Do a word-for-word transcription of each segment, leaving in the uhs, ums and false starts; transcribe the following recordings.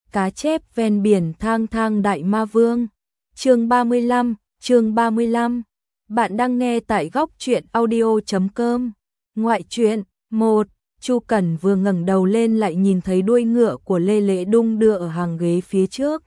Cá chép ven biển thang thang đại ma vương. Chương ba mươi lăm, chương ba mươi lăm. Bạn đang nghe tại góc truyện audio chấm com. Ngoại truyện một. Chu Cẩn vừa ngẩng đầu lên lại nhìn thấy đuôi ngựa của Lê Lễ đung đưa ở hàng ghế phía trước.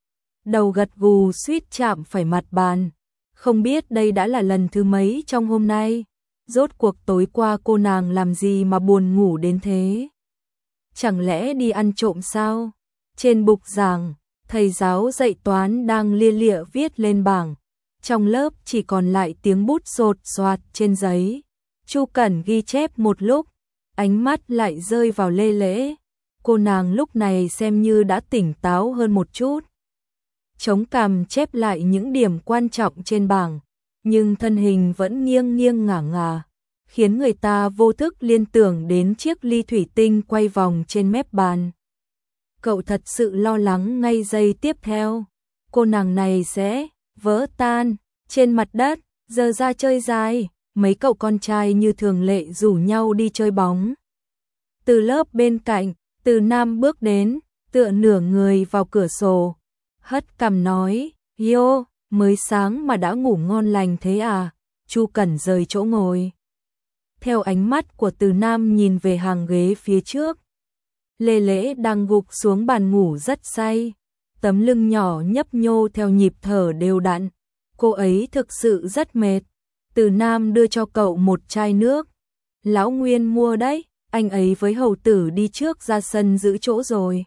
Đầu gật gù suýt chạm phải mặt bàn. Không biết đây đã là lần thứ mấy trong hôm nay. Rốt cuộc tối qua cô nàng làm gì mà buồn ngủ đến thế? Chẳng lẽ đi ăn trộm sao? Trên bục giảng, thầy giáo dạy toán đang lia lịa viết lên bảng. Trong lớp chỉ còn lại tiếng bút sột soạt trên giấy. Chu Cẩn ghi chép một lúc, ánh mắt lại rơi vào Lê Lễ. Cô nàng lúc này xem như đã tỉnh táo hơn một chút. Chống cằm chép lại những điểm quan trọng trên bảng, nhưng thân hình vẫn nghiêng nghiêng ngả ngả, khiến người ta vô thức liên tưởng đến chiếc ly thủy tinh quay vòng trên mép bàn. Cậu thật sự lo lắng ngay giây tiếp theo, cô nàng này sẽ vỡ tan trên mặt đất, giờ ra chơi dài. Mấy cậu con trai như thường lệ rủ nhau đi chơi bóng. Từ lớp bên cạnh, Từ Nam bước đến, tựa nửa người vào cửa sổ, hất cằm nói, "Yo, mới sáng mà đã ngủ ngon lành thế à?" Chu Cẩn rời chỗ ngồi. Theo ánh mắt của Từ Nam nhìn về hàng ghế phía trước, Lê Lễ đang gục xuống bàn ngủ rất say, tấm lưng nhỏ nhấp nhô theo nhịp thở đều đặn. Cô ấy thực sự rất mệt. Từ Nam đưa cho cậu một chai nước. "Lão Nguyên mua đấy, anh ấy với hầu tử đi trước ra sân giữ chỗ rồi.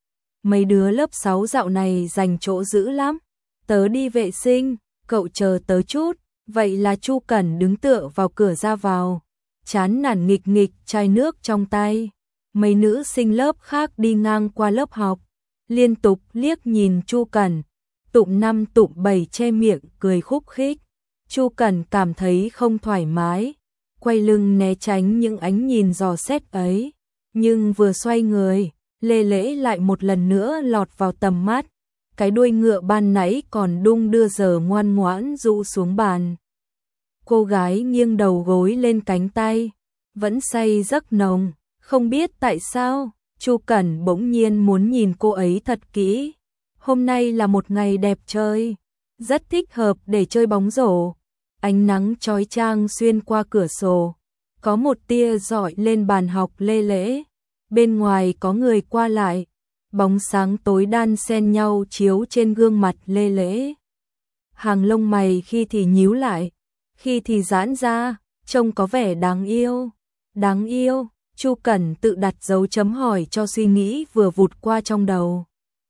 Mấy đứa lớp sáu dạo này dành chỗ giữ lắm. Tớ đi vệ sinh, cậu chờ tớ chút." Vậy là Chu Cẩn đứng tựa vào cửa ra vào, chán nản nghịch nghịch chai nước trong tay. Mấy nữ sinh lớp khác đi ngang qua lớp học, liên tục liếc nhìn Chu Cẩn, tụm năm tụm bảy che miệng cười khúc khích. Chu Cẩn cảm thấy không thoải mái, quay lưng né tránh những ánh nhìn dò xét ấy, nhưng vừa xoay người, Lê Lễ lại một lần nữa lọt vào tầm mắt. Cái đuôi ngựa ban nãy còn đung đưa giờ ngoan ngoãn rũ xuống bàn. Cô gái nghiêng đầu gối lên cánh tay, vẫn say giấc nồng, không biết tại sao, Chu Cẩn bỗng nhiên muốn nhìn cô ấy thật kỹ. Hôm nay là một ngày đẹp trời, rất thích hợp để chơi bóng rổ. Ánh nắng chói chang xuyên qua cửa sổ, có một tia rọi lên bàn học Lê Lễ. Bên ngoài có người qua lại, bóng sáng tối đan xen nhau chiếu trên gương mặt Lê Lễ. Hàng lông mày khi thì nhíu lại, khi thì giãn ra, trông có vẻ đáng yêu. Đáng yêu, Chu Cẩn tự đặt dấu chấm hỏi cho suy nghĩ vừa vụt qua trong đầu.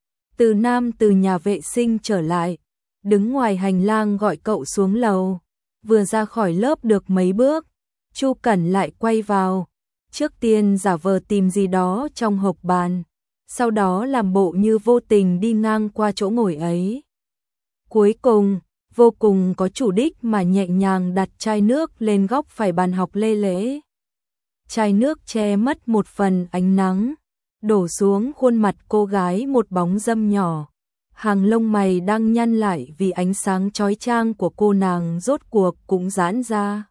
Từ Nam từ nhà vệ sinh trở lại, đứng ngoài hành lang gọi cậu xuống lầu. Vừa ra khỏi lớp được mấy bước, Chu Cẩn lại quay vào, trước tiên giả vờ tìm gì đó trong hộp bàn, sau đó làm bộ như vô tình đi ngang qua chỗ ngồi ấy. Cuối cùng, vô cùng có chủ đích mà nhẹ nhàng đặt chai nước lên góc phải bàn học Lê Lễ. Chai nước che mất một phần ánh nắng, đổ xuống khuôn mặt cô gái một bóng râm nhỏ. Hàng lông mày đang nhăn lại vì ánh sáng chói chang của cô nàng rốt cuộc cũng giãn ra.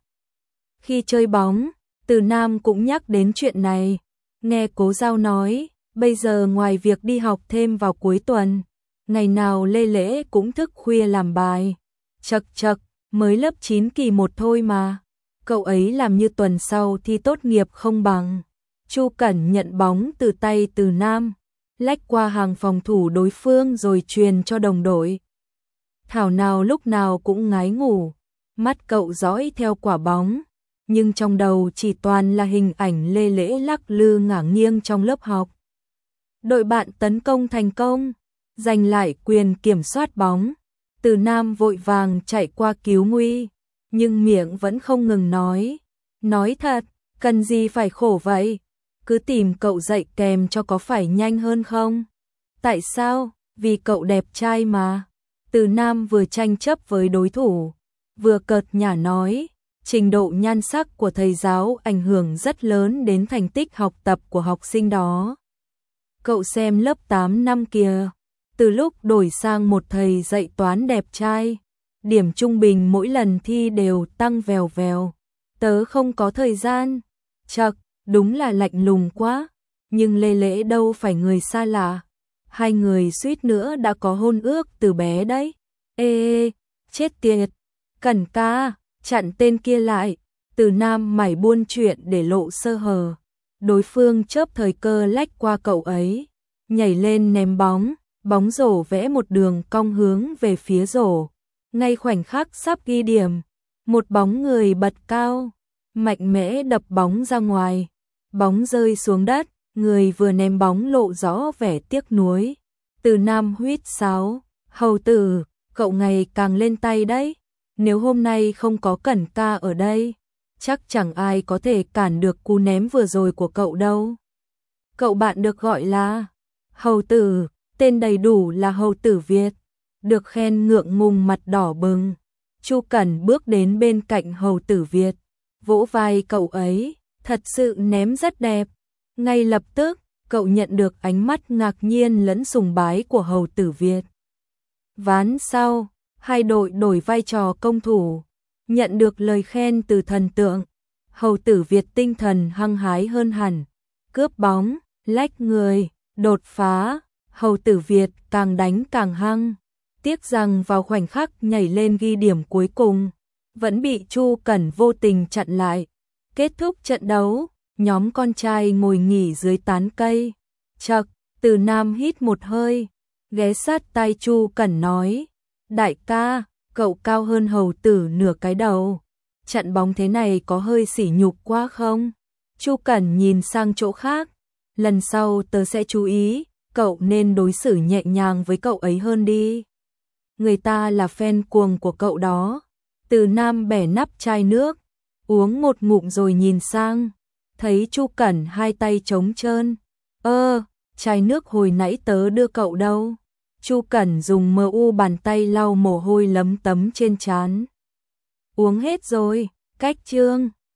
Khi chơi bóng, Từ Nam cũng nhắc đến chuyện này. Nghe Cố Giao nói, bây giờ ngoài việc đi học thêm vào cuối tuần, ngày nào Lê Lễ cũng thức khuya làm bài. Chậc chậc, mới lớp chín kỳ một thôi mà. Cậu ấy làm như tuần sau thi tốt nghiệp không bằng. Chu Cẩn nhận bóng từ tay Từ Nam, lách qua hàng phòng thủ đối phương rồi truyền cho đồng đội. Thảo nào lúc nào cũng ngái ngủ, mắt cậu dõi theo quả bóng, nhưng trong đầu chỉ toàn là hình ảnh Lê Lễ lắc lư ngả nghiêng trong lớp học. Đội bạn tấn công thành công, giành lại quyền kiểm soát bóng. Từ Nam vội vàng chạy qua cứu nguy, nhưng miệng vẫn không ngừng nói. Nói thật, cần gì phải khổ vậy? Cứ tìm cậu dạy kèm cho có phải nhanh hơn không? Tại sao? Vì cậu đẹp trai mà. Từ Nam vừa tranh chấp với đối thủ, vừa cợt nhả nói, trình độ nhan sắc của thầy giáo ảnh hưởng rất lớn đến thành tích học tập của học sinh đó. Cậu xem lớp tám năm kìa, từ lúc đổi sang một thầy dạy toán đẹp trai, điểm trung bình mỗi lần thi đều tăng vèo vèo. Tớ không có thời gian. Chậc, đúng là lạnh lùng quá. Nhưng Lê Lễ đâu phải người xa lạ. hai người suýt nữa đã có hôn ước từ bé đấy. Ê, ê chết tiệt, Cẩn ca, chặn tên kia lại. Từ Nam mải buôn chuyện để lộ sơ hở. Đối phương chớp thời cơ lách qua cậu ấy, nhảy lên ném bóng, bóng rổ vẽ một đường cong hướng về phía rổ. Ngay khoảnh khắc sắp ghi điểm, một bóng người bật cao, mạnh mẽ đập bóng ra ngoài. Bóng rơi xuống đất, người vừa ném bóng lộ rõ vẻ tiếc nuối. Từ Nam huýt sáo, hầu tử, cậu ngày càng lên tay đấy. Nếu hôm nay không có Cẩn ca ở đây, chắc chẳng ai có thể cản được cú ném vừa rồi của cậu đâu. Cậu bạn được gọi là hầu tử, tên đầy đủ là Hầu Tử Việt. Được khen ngượng ngùng mặt đỏ bừng. Chu Cẩn bước đến bên cạnh Hầu Tử Việt, vỗ vai cậu ấy, thật sự ném rất đẹp. Ngay lập tức, cậu nhận được ánh mắt ngạc nhiên lẫn sùng bái của Hầu Tử Việt. Ván sau, hai đội đổi vai trò công thủ, nhận được lời khen từ thần tượng. Hầu Tử Việt tinh thần hăng hái hơn hẳn, cướp bóng, lách người, đột phá. Hầu Tử Việt càng đánh càng hăng. Tiếc rằng vào khoảnh khắc nhảy lên ghi điểm cuối cùng, vẫn bị Chu Cẩn vô tình chặn lại. Kết thúc trận đấu, nhóm con trai ngồi nghỉ dưới tán cây. Chậc, Từ Nam hít một hơi, ghé sát tai Chu Cẩn nói, đại ca, cậu cao hơn hầu tử nửa cái đầu. Chặn bóng thế này có hơi sỉ nhục quá không? Chu Cẩn nhìn sang chỗ khác, lần sau tớ sẽ chú ý, cậu nên đối xử nhẹ nhàng với cậu ấy hơn đi. Người ta là fan cuồng của cậu đó. Từ Nam bẻ nắp chai nước, uống một ngụm rồi nhìn sang, thấy Chu Cẩn hai tay trống trơn. Ơ, chai nước hồi nãy tớ đưa cậu đâu? Chu Cẩn dùng mờ u bàn tay lau mồ hôi lấm tấm trên trán. Uống hết rồi, cách chương.